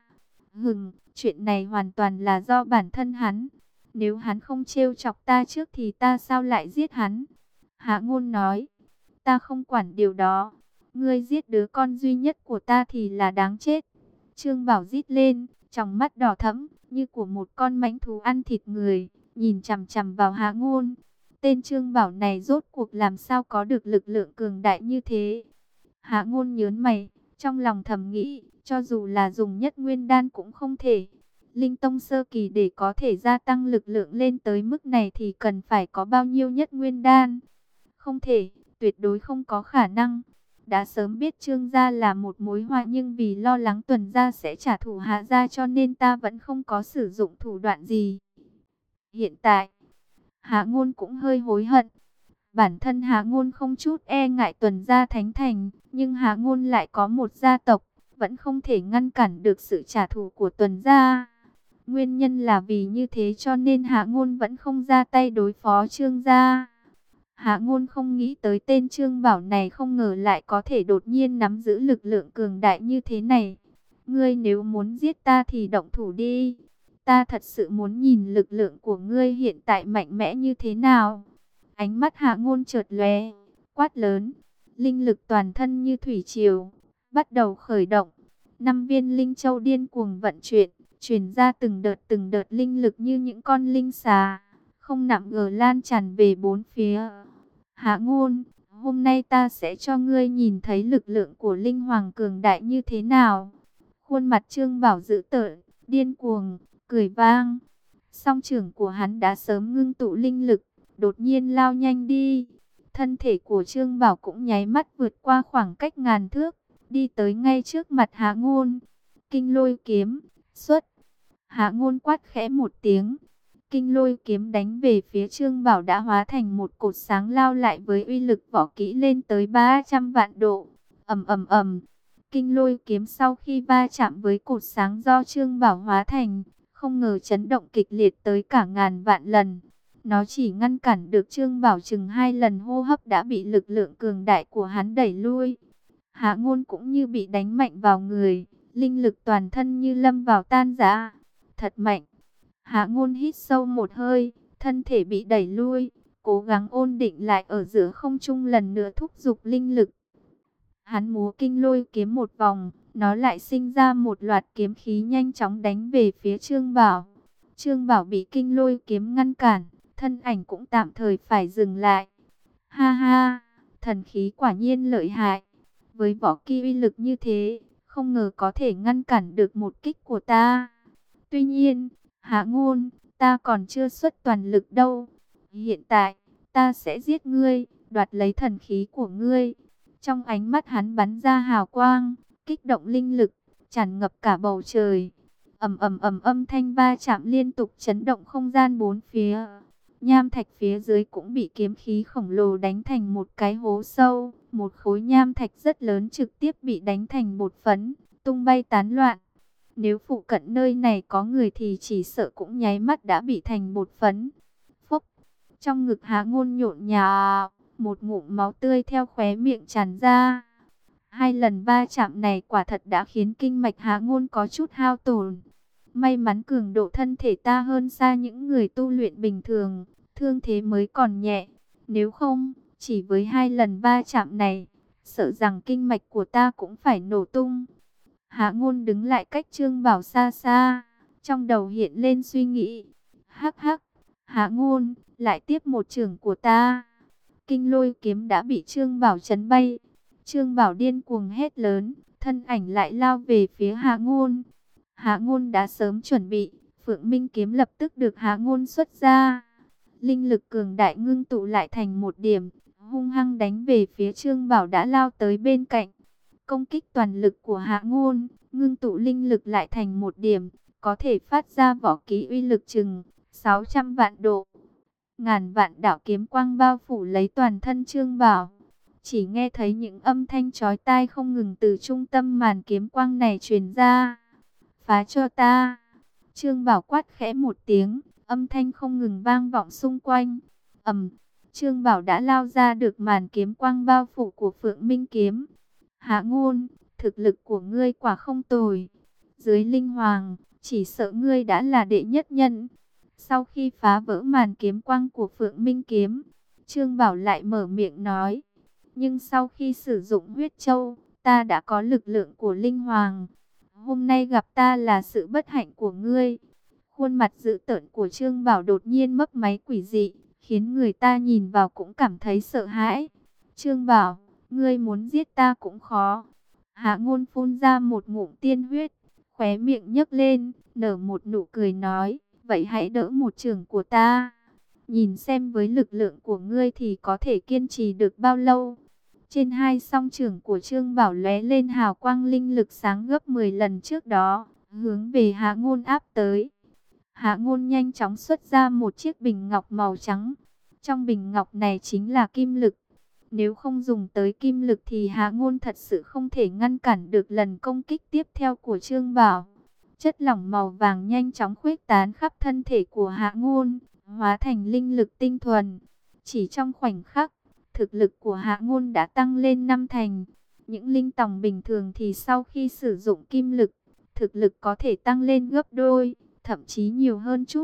Chuyện này hoàn toàn là do bản thân hắn. Nếu hắn không trêu chọc ta trước thì ta sao lại giết hắn? Hạ Ngôn nói, ta không quản điều đó. Ngươi giết đứa con duy nhất của ta thì là đáng chết. Trương Bảo rít lên, tròng mắt đỏ thẫm như của một con mãnh thú ăn thịt người, nhìn chằm chằm vào Hạ Ngôn. Tên Trương Bảo này rốt cuộc làm sao có được lực lượng cường đại như thế? Hạ Ngôn nhớn mày, trong lòng thầm nghĩ, cho dù là dùng nhất nguyên đan cũng không thể. Linh Tông sơ kỳ để có thể gia tăng lực lượng lên tới mức này thì cần phải có bao nhiêu nhất nguyên đan? Không thể, tuyệt đối không có khả năng. Đã sớm biết Trương gia là một mối họa, nhưng vì lo lắng Tuần gia sẽ trả thù Hạ gia cho nên ta vẫn không có sử dụng thủ đoạn gì. Hiện tại, Hạ Ngôn cũng hơi hối hận. Bản thân Hạ Ngôn không chút e ngại Tuần gia Thánh Thành, nhưng Hạ Ngôn lại có một gia tộc, vẫn không thể ngăn cản được sự trả thù của Tuần gia. Nguyên nhân là vì như thế cho nên Hạ Ngôn vẫn không ra tay đối phó Trương gia. Hạ Ngôn không nghĩ tới tên Trương Bảo này không ngờ lại có thể đột nhiên nắm giữ lực lượng cường đại như thế này. Ngươi nếu muốn giết ta thì động thủ đi. Ta thật sự muốn nhìn lực lượng của ngươi hiện tại mạnh mẽ như thế nào. Ánh mắt Hạ Ngôn chợt lóe, quát lớn. Linh lực toàn thân như thủy triều, bắt đầu khởi động. 5 viên linh châu điên cuồng vận chuyển, truyền ra từng đợt linh lực như những con linh xà, không nặng ngờ lan tràn về bốn phía. Hạ Ngôn, hôm nay ta sẽ cho ngươi nhìn thấy lực lượng của Linh Hoàng cường đại như thế nào. Khuôn mặt Trương Bảo dữ tợn, điên cuồng, cười vang. Song trưởng của hắn đã sớm ngưng tụ linh lực, đột nhiên lao nhanh đi. Thân thể của Trương Bảo cũng nháy mắt vượt qua khoảng cách ngàn thước, đi tới ngay trước mặt Hạ Ngôn. Kinh Lôi kiếm, xuất. Hạ Ngôn quát khẽ một tiếng. Kinh lôi kiếm đánh về phía Trương Bảo đã hóa thành một cột sáng lao lại với uy lực võ kỹ lên tới 300 vạn độ. Ầm ầm ầm. Kinh lôi kiếm sau khi va chạm với cột sáng do Trương Bảo hóa thành, không ngờ chấn động kịch liệt tới cả ngàn vạn lần. Nó chỉ ngăn cản được Trương Bảo chừng 2 lần hô hấp đã bị lực lượng cường đại của hắn đẩy lui. Hạ Ngôn cũng như bị đánh mạnh vào người, linh lực toàn thân như lâm vào tan rã. Thật mạnh. Hạ Ngôn hít sâu một hơi, thân thể bị đẩy lui, cố gắng ổn định lại ở giữa không trung, lần nữa thúc giục linh lực. Hắn múa kinh lôi kiếm một vòng, nó lại sinh ra một loạt kiếm khí nhanh chóng đánh về phía Trương Bảo. Trương Bảo bị kinh lôi kiếm ngăn cản, thân ảnh cũng tạm thời phải dừng lại. Ha ha, thần khí quả nhiên lợi hại. Với võ kỹ uy lực như thế, không ngờ có thể ngăn cản được một kích của ta. Tuy nhiên, Hạ Ngôn, ta còn chưa xuất toàn lực đâu. Hiện tại, ta sẽ giết ngươi, đoạt lấy thần khí của ngươi. Trong ánh mắt hắn bắn ra hào quang, kích động linh lực, tràn ngập cả bầu trời. Ầm ầm ầm, âm thanh va chạm liên tục chấn động không gian bốn phía. Nham thạch phía dưới cũng bị kiếm khí khổng lồ đánh thành một cái hố sâu. Một khối nham thạch rất lớn trực tiếp bị đánh thành bột phấn, tung bay tán loạn. Nếu phụ cận nơi này có người thì chỉ sợ cũng nháy mắt đã bị thành bột phấn. Phốc, trong ngực Hạ Ngôn nhộn nhạo, một ngụm máu tươi theo khóe miệng tràn ra. 2 lần va chạm này quả thật đã khiến kinh mạch Hạ Ngôn có chút hao tổn. May mắn cường độ thân thể ta hơn xa những người tu luyện bình thường, thương thế mới còn nhẹ. Nếu không, chỉ với 2 lần va chạm này, sợ rằng kinh mạch của ta cũng phải nổ tung. Hạ Ngôn đứng lại cách Trương Bảo xa xa, trong đầu hiện lên suy nghĩ. Hắc hắc, Hạ Ngôn, lại tiếp một chưởng của ta. Kinh lôi kiếm đã bị Trương Bảo chấn bay. Trương Bảo điên cuồng hét lớn, thân ảnh lại lao về phía Hạ Ngôn. Hạ Ngôn đã sớm chuẩn bị, Phượng Minh kiếm lập tức được Hạ Ngôn xuất ra. Linh lực cường đại ngưng tụ lại thành một điểm, hung hăng đánh về phía Trương Bảo đã lao tới bên cạnh. Công kích toàn lực của Hạ Ngôn, ngưng tụ linh lực lại thành một điểm, có thể phát ra võ kỹ uy lực chừng 600 vạn độ. Ngàn vạn đạo kiếm quang bao phủ lấy toàn thân Trương Bảo. Chỉ nghe thấy những âm thanh chói tai không ngừng từ trung tâm màn kiếm quang này truyền ra. Phá cho ta! Trương Bảo quát khẽ một tiếng, âm thanh không ngừng vang vọng xung quanh. Trương Bảo đã lao ra được màn kiếm quang bao phủ của Phượng Minh kiếm. Hạ Ngôn, thực lực của ngươi quả không tồi. Dưới Linh Hoàng, chỉ sợ ngươi đã là đệ nhất nhân. Sau khi phá vỡ màn kiếm quang của Phượng Minh kiếm, Trương Bảo lại mở miệng nói. Nhưng sau khi sử dụng huyết châu, ta đã có lực lượng của Linh Hoàng. Hôm nay gặp ta là sự bất hạnh của ngươi. Khuôn mặt dữ tợn của Trương Bảo đột nhiên mấp máy quỷ dị, khiến người ta nhìn vào cũng cảm thấy sợ hãi. Trương Bảo, ngươi muốn giết ta cũng khó. Hạ Ngôn phun ra một ngụm tiên huyết, khóe miệng nhếch lên, nở một nụ cười nói, vậy hãy đỡ một chưởng của ta. Nhìn xem với lực lượng của ngươi thì có thể kiên trì được bao lâu. Trên hai song chưởng của Trương Bảo lóe lên hào quang linh lực sáng gấp 10 lần trước đó, hướng về Hạ Ngôn áp tới. Hạ Ngôn nhanh chóng xuất ra một chiếc bình ngọc màu trắng. Trong bình ngọc này chính là kim lực. Nếu không dùng tới kim lực thì Hạ Ngôn thật sự không thể ngăn cản được lần công kích tiếp theo của Trương Bảo. Chất lỏng màu vàng nhanh chóng khuếch tán khắp thân thể của Hạ Ngôn, hóa thành linh lực tinh thuần. Chỉ trong khoảnh khắc, thực lực của Hạ Ngôn đã tăng lên 5 thành. Những linh tòng bình thường thì sau khi sử dụng kim lực, thực lực có thể tăng lên gấp đôi, thậm chí nhiều hơn chút.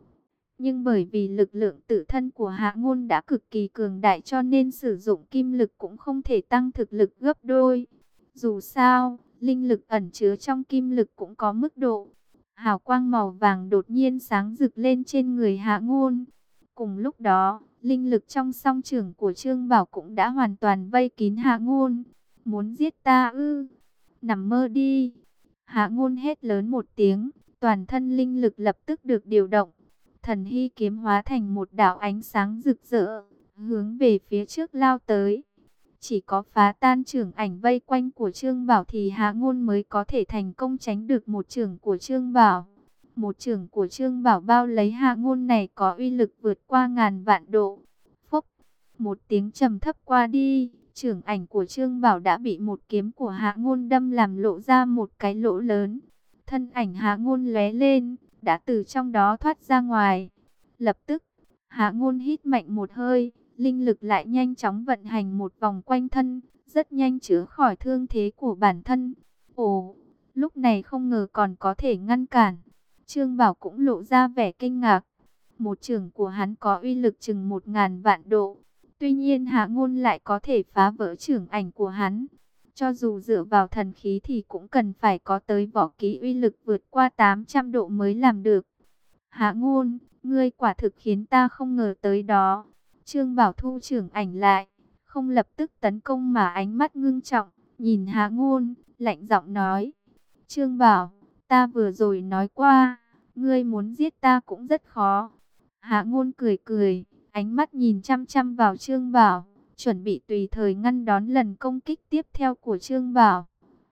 Nhưng bởi vì lực lượng tự thân của Hạ Ngôn đã cực kỳ cường đại cho nên sử dụng kim lực cũng không thể tăng thực lực gấp đôi. Dù sao, linh lực ẩn chứa trong kim lực cũng có mức độ. Hào quang màu vàng đột nhiên sáng rực lên trên người Hạ Ngôn. Cùng lúc đó, linh lực trong song chưởng của Trương Bảo cũng đã hoàn toàn vây kín Hạ Ngôn. Muốn giết ta ư? Nằm mơ đi! Hạ Ngôn hét lớn một tiếng, toàn thân linh lực lập tức được điều động. Thần hy kiếm hóa thành một đạo ánh sáng rực rỡ, hướng về phía trước lao tới. Chỉ có phá tan chưởng ảnh vây quanh của Trương Bảo thì Hạ Ngôn mới có thể thành công tránh được một chưởng của Trương Bảo. Một chưởng của Trương Bảo bao lấy Hạ Ngôn này có uy lực vượt qua ngàn vạn độ. Phốc, một tiếng trầm thấp qua đi, chưởng ảnh của Trương Bảo đã bị một kiếm của Hạ Ngôn đâm làm lộ ra một cái lỗ lớn. Thân ảnh Hạ Ngôn lóe lên, đã từ trong đó thoát ra ngoài. Lập tức, Hạ Ngôn hít mạnh một hơi, linh lực lại nhanh chóng vận hành một vòng quanh thân, rất nhanh chữa khỏi thương thế của bản thân. Ồ, lúc này không ngờ còn có thể ngăn cản. Trương Bảo cũng lộ ra vẻ kinh ngạc. Một chưởng của hắn có uy lực chừng 1000 vạn độ. Tuy nhiên Hạ Ngôn lại có thể phá vỡ chưởng ảnh của hắn. Cho dù dựa vào thần khí thì cũng cần phải có tới võ kỹ uy lực vượt qua 800 độ mới làm được. Hạ Ngôn, ngươi quả thực khiến ta không ngờ tới đó. Trương Bảo thu chưởng ảnh lại, không lập tức tấn công mà ánh mắt ngưng trọng, nhìn Hạ Ngôn, lạnh giọng nói. Trương Bảo, ta vừa rồi nói qua, ngươi muốn giết ta cũng rất khó. Hạ Ngôn cười cười, ánh mắt nhìn chăm chăm vào Trương Bảo, chuẩn bị tùy thời ngăn đón lần công kích tiếp theo của Trương Bảo.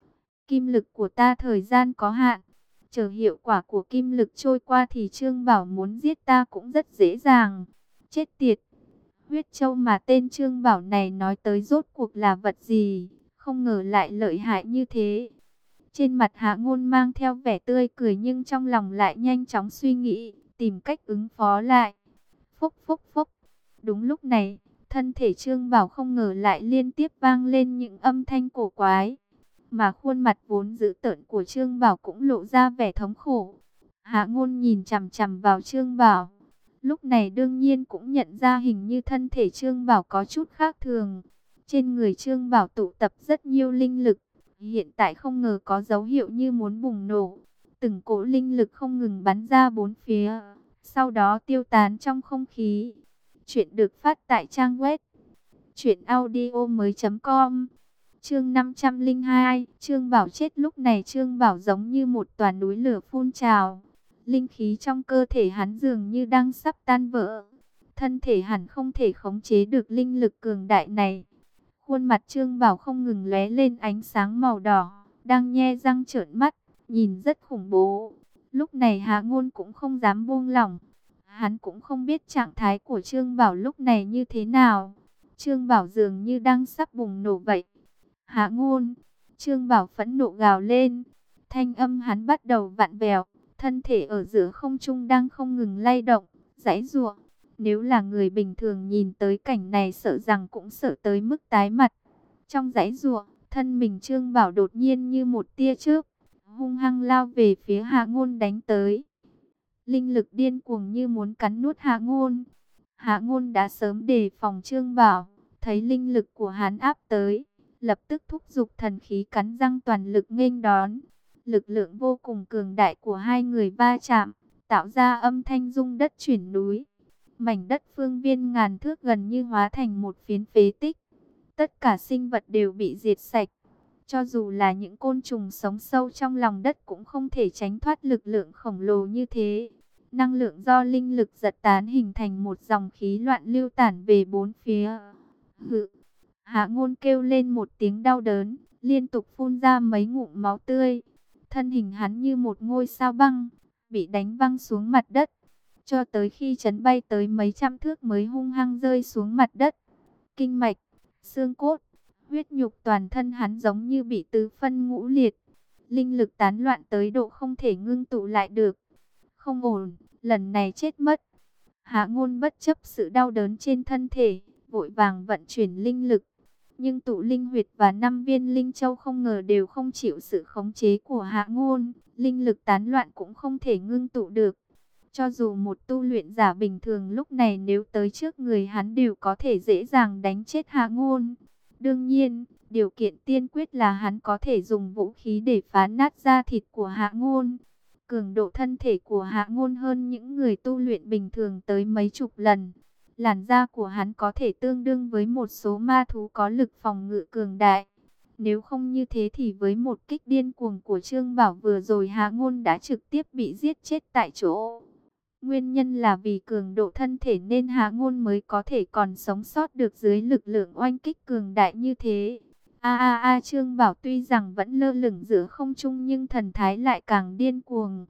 Kim lực của ta thời gian có hạn, chờ hiệu quả của kim lực trôi qua thì Trương Bảo muốn giết ta cũng rất dễ dàng. Chết tiệt! Huyết châu mà tên Trương Bảo này nói tới rốt cuộc là vật gì, không ngờ lại lợi hại như thế. Trên mặt Hạ Ngôn mang theo vẻ tươi cười nhưng trong lòng lại nhanh chóng suy nghĩ, tìm cách ứng phó lại. Phốc phốc phốc. Đúng lúc này, thân thể Trương Bảo không ngờ lại liên tiếp vang lên những âm thanh cổ quái. Mà khuôn mặt vốn dữ tợn của Trương Bảo cũng lộ ra vẻ thống khổ. Hạ Ngôn nhìn chằm chằm vào Trương Bảo. Lúc này đương nhiên cũng nhận ra hình như thân thể Trương Bảo có chút khác thường. Trên người Trương Bảo tụ tập rất nhiều linh lực. Hiện tại không ngờ có dấu hiệu như muốn bùng nổ. Từng cỗ linh lực không ngừng bắn ra bốn phía, sau đó tiêu tán trong không khí. Chuyện được phát tại trang web truyệnaudiomoi.com. Chương 502, Trương Bảo chết. Lúc này Trương Bảo giống như một tòa núi lửa phun trào. Linh khí trong cơ thể hắn dường như đang sắp tan vỡ. Thân thể hắn không thể khống chế được linh lực cường đại này. Khuôn mặt Trương Bảo không ngừng lóe lên ánh sáng màu đỏ, đang nhe răng trợn mắt, nhìn rất khủng bố. Lúc này Hạ Ngôn cũng không dám buông lỏng. Hắn cũng không biết trạng thái của Trương Bảo lúc này như thế nào. Trương Bảo dường như đang sắp bùng nổ vậy. Hạ Ngôn! Trương Bảo phẫn nộ gào lên. Thanh âm hắn bắt đầu vặn vẹo. Thân thể ở giữa không trung đang không ngừng lay động, giãy giụa. Nếu là người bình thường nhìn tới cảnh này sợ rằng cũng sợ tới mức tái mặt. Trong giãy giụa, thân mình Trương Bảo đột nhiên như một tia chớp, hung hăng lao về phía Hạ Ngôn đánh tới. Linh lực điên cuồng như muốn cắn nuốt Hạ Ngôn. Hạ Ngôn đã sớm đề phòng Trương Bảo, thấy linh lực của hắn áp tới, lập tức thúc giục thần khí cắn răng toàn lực nghênh đón. Lực lượng vô cùng cường đại của hai người va chạm, tạo ra âm thanh rung đất chuyển núi. Mảnh đất phương viên ngàn thước gần như hóa thành một phiến phế tích. Tất cả sinh vật đều bị diệt sạch. Cho dù là những côn trùng sống sâu trong lòng đất cũng không thể tránh thoát lực lượng khổng lồ như thế. Năng lượng do linh lực giật tán hình thành một dòng khí loạn lưu tản về bốn phía. Hự! Hạ Ngôn kêu lên một tiếng đau đớn, liên tục phun ra mấy ngụm máu tươi. Thân hình hắn như một ngôi sao băng, bị đánh văng xuống mặt đất. Cho tới khi chấn bay tới mấy trăm thước mới hung hăng rơi xuống mặt đất. Kinh mạch, xương cốt, huyết nhục toàn thân hắn giống như bị tứ phân ngũ liệt. Linh lực tán loạn tới độ không thể ngưng tụ lại được. Không ổn, lần này chết mất. Hạ Ngôn bất chấp sự đau đớn trên thân thể, vội vàng vận chuyển linh lực. Nhưng tụ linh huyệt và 5 viên linh châu không ngờ đều không chịu sự khống chế của Hạ Ngôn. Linh lực tán loạn cũng không thể ngưng tụ được. Cho dù một tu luyện giả bình thường lúc này nếu tới trước người hắn đều có thể dễ dàng đánh chết Hạ Ngôn. Đương nhiên, điều kiện tiên quyết là hắn có thể dùng vũ khí để phá nát da thịt của Hạ Ngôn. Cường độ thân thể của Hạ Ngôn hơn những người tu luyện bình thường tới mấy chục lần. Làn da của hắn có thể tương đương với một số ma thú có lực phòng ngự cường đại. Nếu không như thế thì với một kích điên cuồng của Trương Bảo vừa rồi Hạ Ngôn đã trực tiếp bị giết chết tại chỗ. Nguyên nhân là vì cường độ thân thể nên Hạ Ngôn mới có thể còn sống sót được dưới lực lượng oanh kích cường đại như thế. Trương Bảo tuy rằng vẫn lơ lửng giữa không trung nhưng thần thái lại càng điên cuồng.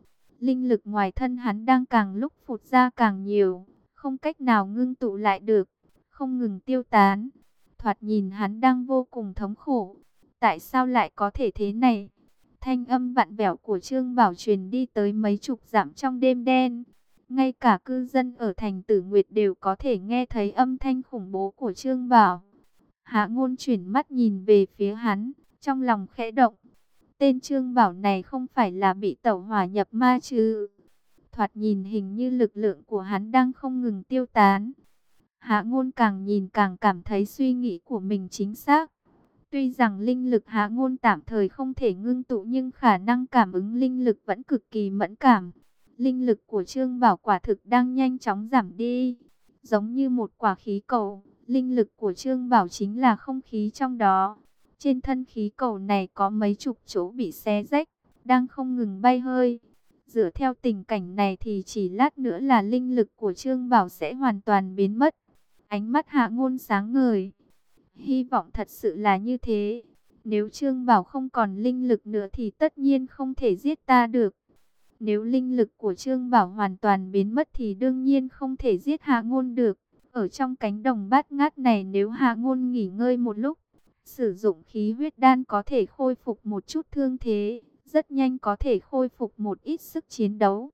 linh lực ngoài thân hắn đang càng lúc phụt ra càng nhiều, không cách nào ngưng tụ lại được, không ngừng tiêu tán. Thoạt nhìn hắn đang vô cùng thống khổ. Tại sao lại có thể thế này? Thanh âm vặn vẹo của Trương Bảo truyền đi tới mấy chục dặm trong đêm đen. Ngay cả cư dân ở thành Tử Nguyệt đều có thể nghe thấy âm thanh khủng bố của Trương Bảo. Hạ Ngôn chuyển mắt nhìn về phía hắn, trong lòng khẽ động. Tên Trương Bảo này không phải là bị tẩu hỏa nhập ma chứ? Thoạt nhìn hình như lực lượng của hắn đang không ngừng tiêu tán. Hạ Ngôn càng nhìn càng cảm thấy suy nghĩ của mình chính xác. Tuy rằng linh lực Hạ Ngôn tạm thời không thể ngưng tụ nhưng khả năng cảm ứng linh lực vẫn cực kỳ mẫn cảm. Linh lực của Trương Bảo quả thực đang nhanh chóng giảm đi, giống như một quả khí cầu. Linh lực của Trương Bảo chính là không khí trong đó. Trên thân khí cầu này có mấy chục chỗ bị xé rách, đang không ngừng bay hơi. Dựa theo tình cảnh này thì chỉ lát nữa là linh lực của Trương Bảo sẽ hoàn toàn biến mất. Ánh mắt Hạ Ngôn sáng ngời. Hy vọng thật sự là như thế. Nếu Trương Bảo không còn linh lực nữa thì tất nhiên không thể giết ta được. Nếu linh lực của Trương Bảo hoàn toàn biến mất thì đương nhiên không thể giết Hạ Ngôn được. Ở trong cánh đồng bát ngát này nếu Hạ Ngôn nghỉ ngơi một lúc, sử dụng khí huyết đan có thể khôi phục một chút thương thế, rất nhanh có thể khôi phục một ít sức chiến đấu.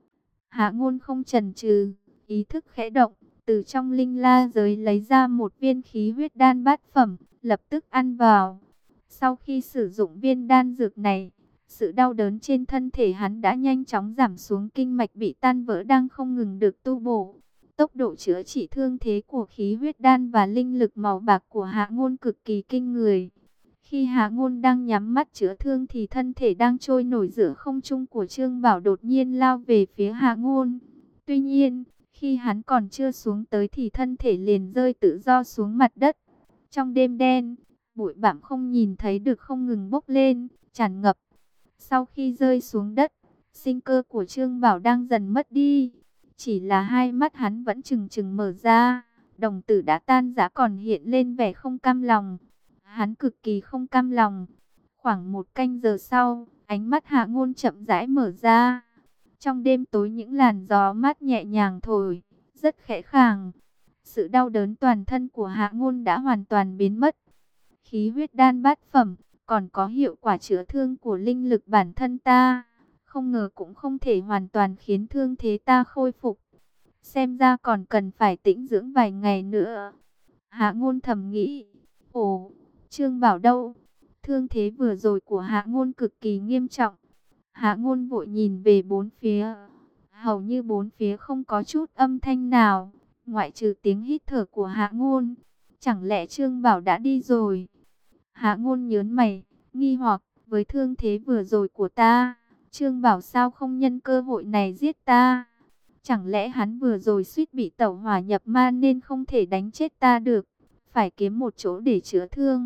Hạ Ngôn không chần chừ, ý thức khẽ động, từ trong linh la giới lấy ra một viên khí huyết đan bát phẩm, lập tức ăn vào. Sau khi sử dụng viên đan dược này, sự đau đớn trên thân thể hắn đã nhanh chóng giảm xuống, kinh mạch bị tan vỡ đang không ngừng được tu bổ. Tốc độ chữa trị thương thế của khí huyết đan và linh lực màu bạc của Hạ Ngôn cực kỳ kinh người. Khi Hạ Ngôn đang nhắm mắt chữa thương thì thân thể đang trôi nổi giữa không trung của Trương Bảo đột nhiên lao về phía Hạ Ngôn. Tuy nhiên, khi hắn còn chưa xuống tới thì thân thể liền rơi tự do xuống mặt đất. Trong đêm đen, bụi bặm không nhìn thấy được không ngừng bốc lên, tràn ngập. Sau khi rơi xuống đất, sinh cơ của Trương Bảo đang dần mất đi. Chỉ là hai mắt hắn vẫn trừng trừng mở ra, đồng tử đã tan rã còn hiện lên vẻ không cam lòng. Hắn cực kỳ không cam lòng. Khoảng một canh giờ sau, ánh mắt Hạ Ngôn chậm rãi mở ra. Trong đêm tối những làn gió mát nhẹ nhàng thổi, rất khẽ khàng. Sự đau đớn toàn thân của Hạ Ngôn đã hoàn toàn biến mất. Khí huyết đan bát phẩm, còn có hiệu quả chữa thương của linh lực bản thân ta. Không ngờ cũng không thể hoàn toàn khiến thương thế ta khôi phục. Xem ra còn cần phải tĩnh dưỡng vài ngày nữa. Hạ Ngôn thầm nghĩ. Ồ, Trương Bảo đâu? Thương thế vừa rồi của Hạ Ngôn cực kỳ nghiêm trọng. Hạ Ngôn vội nhìn về bốn phía. Hầu như bốn phía không có chút âm thanh nào, ngoại trừ tiếng hít thở của Hạ Ngôn. Chẳng lẽ Trương Bảo đã đi rồi? Hạ Ngôn nhớn mày, nghi hoặc, với thương thế vừa rồi của ta, Trương Bảo sao không nhân cơ hội này giết ta? Chẳng lẽ hắn vừa rồi suýt bị tẩu hỏa nhập ma nên không thể đánh chết ta được? Phải kiếm một chỗ để chữa thương.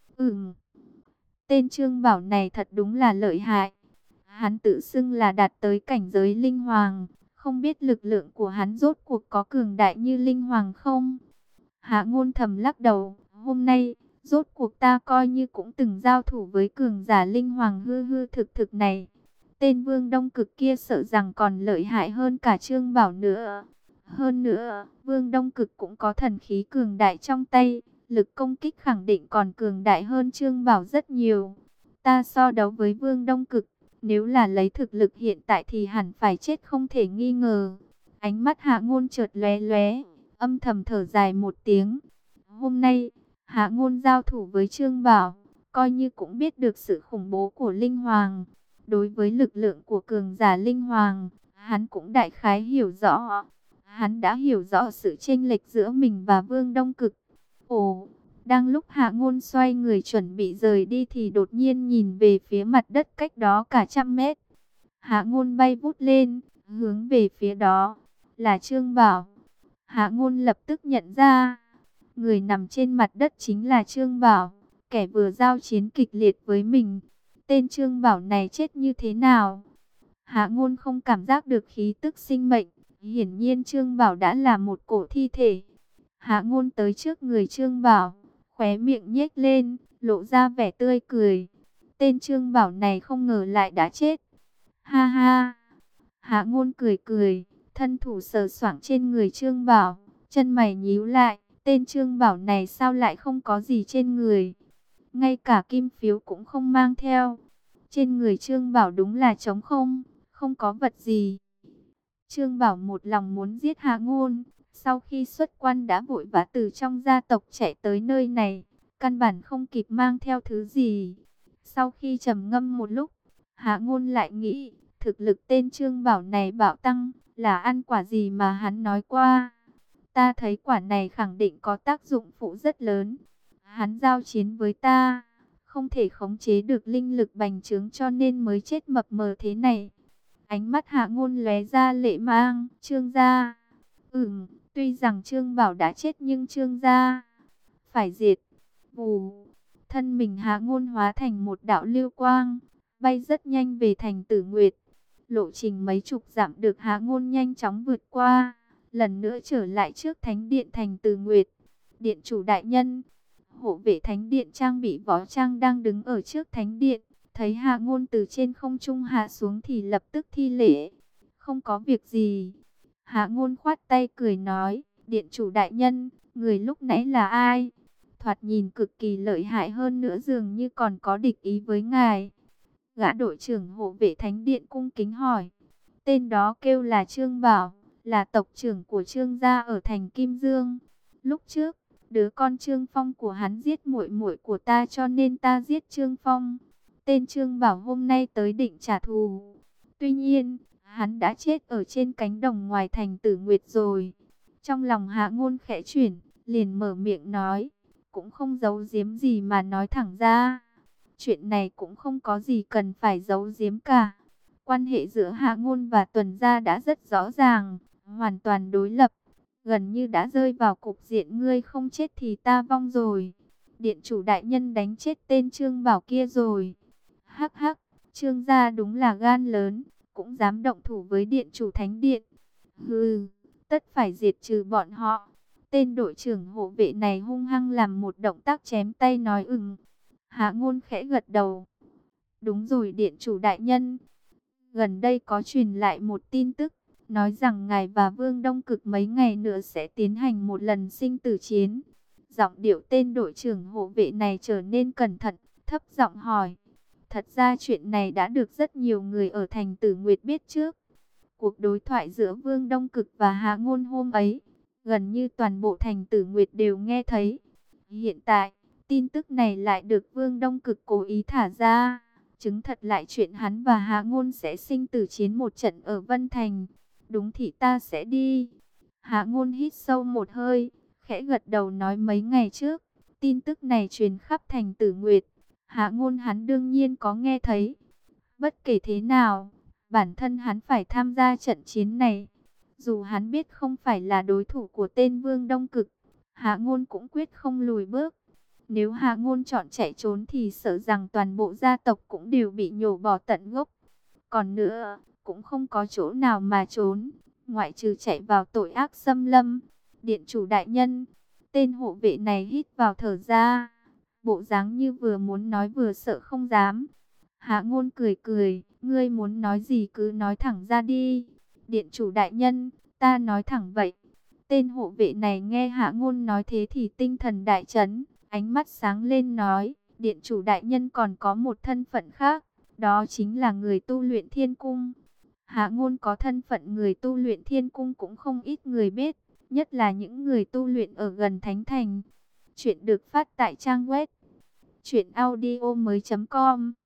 Tên Trương Bảo này thật đúng là lợi hại. Hắn tự xưng là đạt tới cảnh giới linh hoàng, không biết lực lượng của hắn rốt cuộc có cường đại như linh hoàng không? Hạ Ngôn thầm lắc đầu, hôm nay, rốt cuộc ta coi như cũng từng giao thủ với cường giả linh hoàng hư hư thực thực này. Tên Vương Đông Cực kia sợ rằng còn lợi hại hơn cả Trương Bảo nữa. Hơn nữa, Vương Đông Cực cũng có thần khí cường đại trong tay, lực công kích khẳng định còn cường đại hơn Trương Bảo rất nhiều. Ta so đấu với Vương Đông Cực, nếu là lấy thực lực hiện tại thì hẳn phải chết không thể nghi ngờ. Ánh mắt Hạ Ngôn chợt lóe lóe, âm thầm thở dài một tiếng. Hôm nay, Hạ Ngôn giao thủ với Trương Bảo, coi như cũng biết được sự khủng bố của Linh Hoàng. Đối với lực lượng của cường giả Linh Hoàng, hắn cũng đại khái hiểu rõ. Hắn đã hiểu rõ sự chênh lệch giữa mình và Vương Đông Cực. Ồ, đang lúc Hạ Ngôn xoay người chuẩn bị rời đi thì đột nhiên nhìn về phía mặt đất cách đó cả trăm mét. Hạ Ngôn bay vút lên, hướng về phía đó, là Trương Bảo. Hạ Ngôn lập tức nhận ra, người nằm trên mặt đất chính là Trương Bảo, kẻ vừa giao chiến kịch liệt với mình. Tên Trương Bảo này chết như thế nào? Hạ Ngôn không cảm giác được khí tức sinh mệnh, hiển nhiên Trương Bảo đã là một cổ thi thể. Hạ Ngôn tới trước người Trương Bảo, khóe miệng nhếch lên, lộ ra vẻ tươi cười. Tên Trương Bảo này không ngờ lại đã chết. Ha ha! Hạ Ngôn cười cười, thân thủ sờ soạng trên người Trương Bảo, chân mày nhíu lại, tên Trương Bảo này sao lại không có gì trên người, ngay cả kim phiếu cũng không mang theo. Trên người Trương Bảo đúng là trống không, không có vật gì. Trương Bảo một lòng muốn giết Hạ Ngôn, sau khi xuất quan đã vội vã từ trong gia tộc chạy tới nơi này, căn bản không kịp mang theo thứ gì. Sau khi trầm ngâm một lúc, Hạ Ngôn lại nghĩ, thực lực tên Trương Bảo này bạo tăng, là ăn quả gì mà hắn nói qua. Ta thấy quả này khẳng định có tác dụng phụ rất lớn. Hắn giao chiến với ta, không thể khống chế được linh lực bành trướng cho nên mới chết mập mờ thế này. Ánh mắt Hạ Ngôn lóe ra lệ mang, Trương gia. Tuy rằng Trương Bảo đã chết nhưng Trương gia phải diệt. Vù, thân mình Hạ Ngôn hóa thành một đạo lưu quang, bay rất nhanh về thành Tử Nguyệt. Lộ trình mấy chục dặm được Hạ Ngôn nhanh chóng vượt qua, lần nữa trở lại trước thánh điện thành Tử Nguyệt. Điện chủ đại nhân, hộ vệ thánh điện trang bị võ trang đang đứng ở trước thánh điện, thấy Hạ Ngôn từ trên không trung hạ xuống thì lập tức thi lễ. Không có việc gì. Hạ Ngôn khoát tay cười nói, điện chủ đại nhân, người lúc nãy là ai? Thoạt nhìn cực kỳ lợi hại, hơn nữa dường như còn có địch ý với ngài. Gã đội trưởng hộ vệ thánh điện cung kính hỏi. Tên đó kêu là Trương Bảo, là tộc trưởng của Trương gia ở thành Kim Dương. Lúc trước, đứa con Trương Phong của hắn giết muội muội của ta cho nên ta giết Trương Phong. Tên Trương Bảo hôm nay tới định trả thù. Tuy nhiên, hắn đã chết ở trên cánh đồng ngoài thành Tử Nguyệt rồi. Trong lòng Hạ Ngôn khẽ chuyển, liền mở miệng nói, cũng không giấu giếm gì mà nói thẳng ra. Chuyện này cũng không có gì cần phải giấu giếm cả. Quan hệ giữa Hạ Ngôn và Tuần gia đã rất rõ ràng, hoàn toàn đối lập, gần như đã rơi vào cục diện ngươi không chết thì ta vong rồi. Điện chủ đại nhân đánh chết tên Trương Bảo kia rồi. Hắc hắc, Trương gia đúng là gan lớn, cũng dám động thủ với điện chủ thánh điện. Hừ, tất phải diệt trừ bọn họ. Tên đội trưởng hộ vệ này hung hăng làm một động tác chém tay nói Hạ Ngôn khẽ gật đầu. Đúng rồi điện chủ đại nhân. Gần đây có truyền lại một tin tức, nói rằng ngài và Vương Đông Cực mấy ngày nữa sẽ tiến hành một lần sinh tử chiến. Giọng điệu tên đội trưởng hộ vệ này trở nên cẩn thận, thấp giọng hỏi. Thật ra chuyện này đã được rất nhiều người ở thành Tử Nguyệt biết trước. Cuộc đối thoại giữa Vương Đông Cực và Hạ Ngôn hôm ấy, gần như toàn bộ thành Tử Nguyệt đều nghe thấy. Hiện tại, tin tức này lại được Vương Đông Cực cố ý thả ra, chứng thật lại chuyện hắn và Hạ Ngôn sẽ sinh tử chiến một trận ở Vân Thành. Đúng thì ta sẽ đi. Hạ Ngôn hít sâu một hơi, khẽ gật đầu nói mấy ngày trước, tin tức này truyền khắp thành Tử Nguyệt. Hạ Ngôn hắn đương nhiên có nghe thấy. Bất kể thế nào, bản thân hắn phải tham gia trận chiến này. Dù hắn biết không phải là đối thủ của tên Vương Đông Cực, Hạ Ngôn cũng quyết không lùi bước. Nếu Hạ Ngôn chọn chạy trốn thì sợ rằng toàn bộ gia tộc cũng đều bị nhổ bỏ tận gốc. Còn nữa, cũng không có chỗ nào mà trốn, ngoại trừ chạy vào tội ác xâm lâm. Điện chủ đại nhân, tên hộ vệ này hít vào thở ra, bộ dáng như vừa muốn nói vừa sợ không dám. Hạ Ngôn cười cười, ngươi muốn nói gì cứ nói thẳng ra đi. Điện chủ đại nhân, ta nói thẳng vậy. Tên hộ vệ này nghe Hạ Ngôn nói thế thì tinh thần đại chấn, ánh mắt sáng lên nói, điện chủ đại nhân còn có một thân phận khác, đó chính là người tu luyện Thiên Cung. Hạ Ngôn có thân phận người tu luyện Thiên Cung cũng không ít người biết, nhất là những người tu luyện ở gần Thánh Thành. Chuyện được phát tại trang web truyệnaudiomoi.com